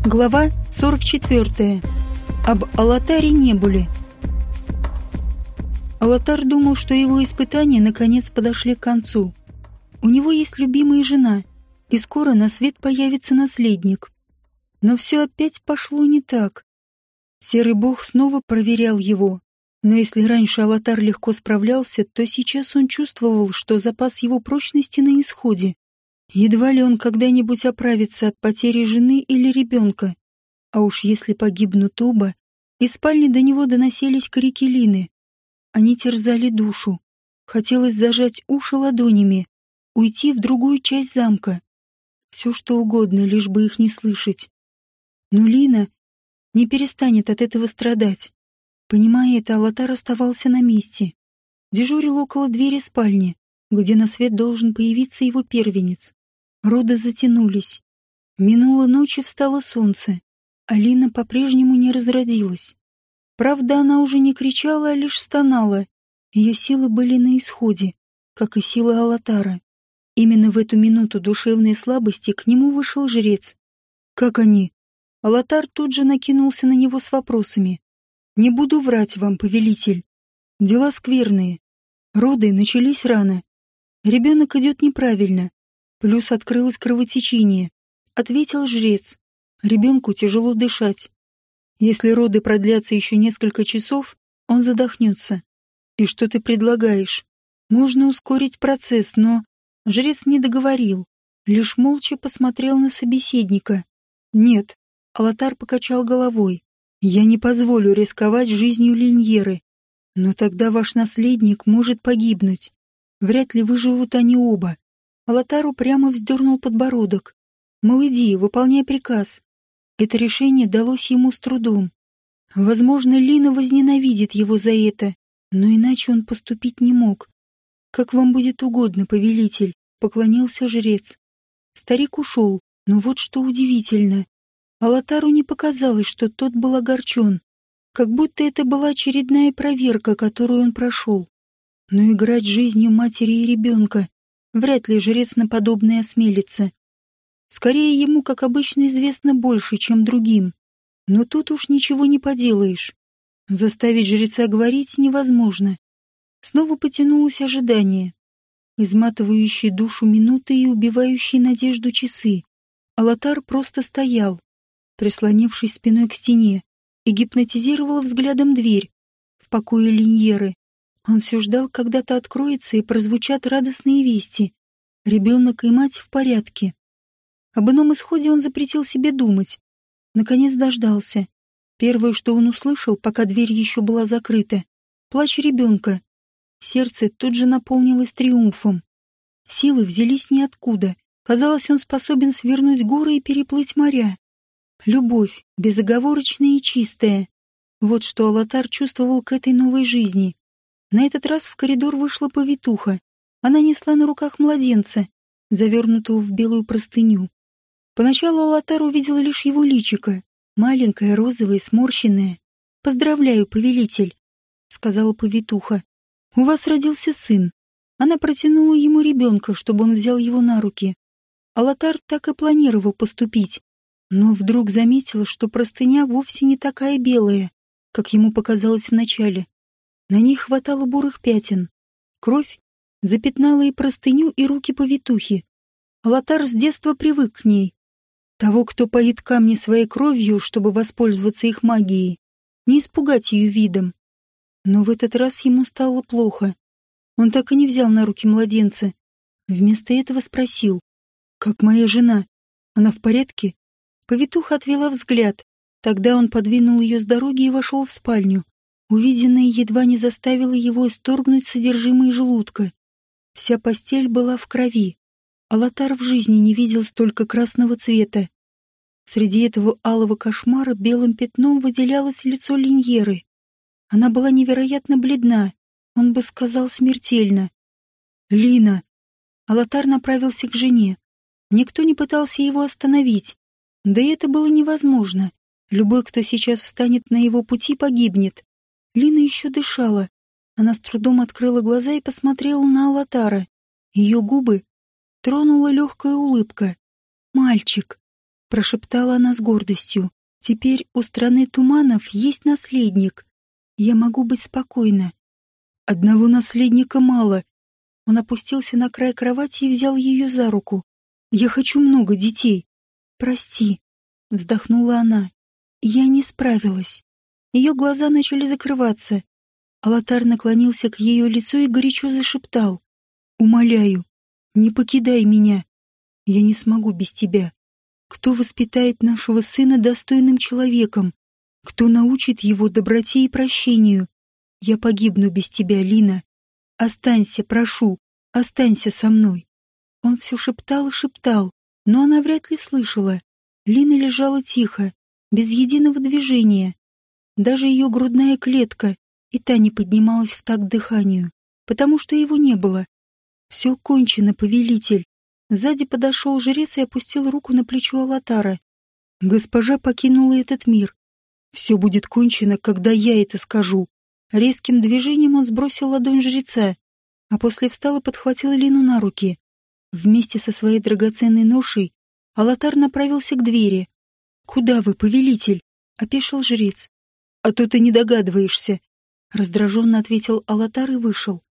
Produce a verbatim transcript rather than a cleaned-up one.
Глава сорок четвёртая. Об Алатаре Небуле. Алатар думал, что его испытания наконец подошли к концу. У него есть любимая жена, и скоро на свет появится наследник. Но все опять пошло не так. Серый бог снова проверял его. Но если раньше Алатар легко справлялся, то сейчас он чувствовал, что запас его прочности на исходе. Едва ли он когда-нибудь оправится от потери жены или ребенка. А уж если погибнут оба, из спальни до него доносились крики Лины. Они терзали душу. Хотелось зажать уши ладонями, уйти в другую часть замка. Все что угодно, лишь бы их не слышать. Но Лина не перестанет от этого страдать. Понимая это, Алатар оставался на месте. Дежурил около двери спальни, где на свет должен появиться его первенец. Роды затянулись. Минула ночь и встало солнце. Алина по-прежнему не разродилась. Правда, она уже не кричала, а лишь стонала. Ее силы были на исходе, как и силы Алатара. Именно в эту минуту душевной слабости к нему вышел жрец. «Как они?» Алатар тут же накинулся на него с вопросами. «Не буду врать вам, повелитель. Дела скверные. Роды начались рано. Ребенок идет неправильно. Плюс открылось кровотечение», — ответил жрец. «Ребенку тяжело дышать. Если роды продлятся еще несколько часов, он задохнется. И что ты предлагаешь? Можно ускорить процесс, но...» Жрец не договорил, лишь молча посмотрел на собеседника. «Нет», — Алатар покачал головой, — «я не позволю рисковать жизнью Линьеры. Но тогда ваш наследник может погибнуть. Вряд ли выживут они оба». Алатар упрямо вздернул подбородок. «Мол, иди, выполняй приказ». Это решение далось ему с трудом. Возможно, Лина возненавидит его за это, но иначе он поступить не мог. «Как вам будет угодно, повелитель», — поклонился жрец. Старик ушел, но вот что удивительно. Алатару не показалось, что тот был огорчен, как будто это была очередная проверка, которую он прошел. Но играть жизнью матери и ребенка вряд ли жрец на подобное осмелится. Скорее, ему, как обычно, известно больше, чем другим. Но тут уж ничего не поделаешь. Заставить жреца говорить невозможно. Снова потянулось ожидание. Изматывающие душу минуты и убивающие надежду часы. Алатар просто стоял, прислонившись спиной к стене, и гипнотизировал взглядом дверь в покое Линьеры. Он все ждал, когда-то откроется и прозвучат радостные вести. Ребенок и мать в порядке. Об ином исходе он запретил себе думать. Наконец дождался. Первое, что он услышал, пока дверь еще была закрыта — плач ребенка. Сердце тут же наполнилось триумфом. Силы взялись ниоткуда. Казалось, он способен свернуть горы и переплыть моря. Любовь, безоговорочная и чистая. Вот что Алатар чувствовал к этой новой жизни. На этот раз в коридор вышла повитуха. Она несла на руках младенца, завернутого в белую простыню. Поначалу Алатар увидел лишь его личико, маленькое, розовое, сморщенное. «Поздравляю, повелитель», — сказала повитуха. «У вас родился сын». Она протянула ему ребенка, чтобы он взял его на руки. Алатар так и планировал поступить, но вдруг заметил, что простыня вовсе не такая белая, как ему показалось вначале. На ней хватало бурых пятен. Кровь запятнала и простыню, и руки повитухи. Алатар с детства привык к ней. Того, кто поит камни своей кровью, чтобы воспользоваться их магией, не испугать ее видом. Но в этот раз ему стало плохо. Он так и не взял на руки младенца. Вместо этого спросил: «Как моя жена? Она в порядке?» Повитуха отвела взгляд. Тогда он подвинул ее с дороги и вошел в спальню. Увиденное едва не заставило его исторгнуть содержимое желудка. Вся постель была в крови. Алатар в жизни не видел столько красного цвета. Среди этого алого кошмара белым пятном выделялось лицо Линьеры. Она была невероятно бледна, он бы сказал смертельно. «Лина!» Алатар направился к жене. Никто не пытался его остановить. Да и это было невозможно. Любой, кто сейчас встанет на его пути, погибнет. Лина еще дышала. Она с трудом открыла глаза и посмотрела на Алатара. Ее губы тронула легкая улыбка. «Мальчик!» прошептала она с гордостью. «Теперь у страны туманов есть наследник. Я могу быть спокойна». «Одного наследника мало». Он опустился на край кровати и взял ее за руку. «Я хочу много детей». «Прости», — вздохнула она. «Я не справилась». Ее глаза начали закрываться. Алатар наклонился к ее лицу и горячо зашептал. «Умоляю, не покидай меня. Я не смогу без тебя. Кто воспитает нашего сына достойным человеком? Кто научит его доброте и прощению? Я погибну без тебя, Лина. Останься, прошу, останься со мной». Он все шептал и шептал, но она вряд ли слышала. Лина лежала тихо, без единого движения. Даже ее грудная клетка и та не поднималась в такт дыханию, потому что его не было. «Все кончено, повелитель». Сзади подошел жрец и опустил руку на плечо Алатара. «Госпожа покинула этот мир. Все будет кончено, когда я это скажу». Резким движением он сбросил ладонь жреца, а после встал и подхватил Лину на руки. Вместе со своей драгоценной ношей Алатар направился к двери. «Куда вы, повелитель?» — опешил жрец. «А то ты не догадываешься», — раздраженно ответил Алатар и вышел.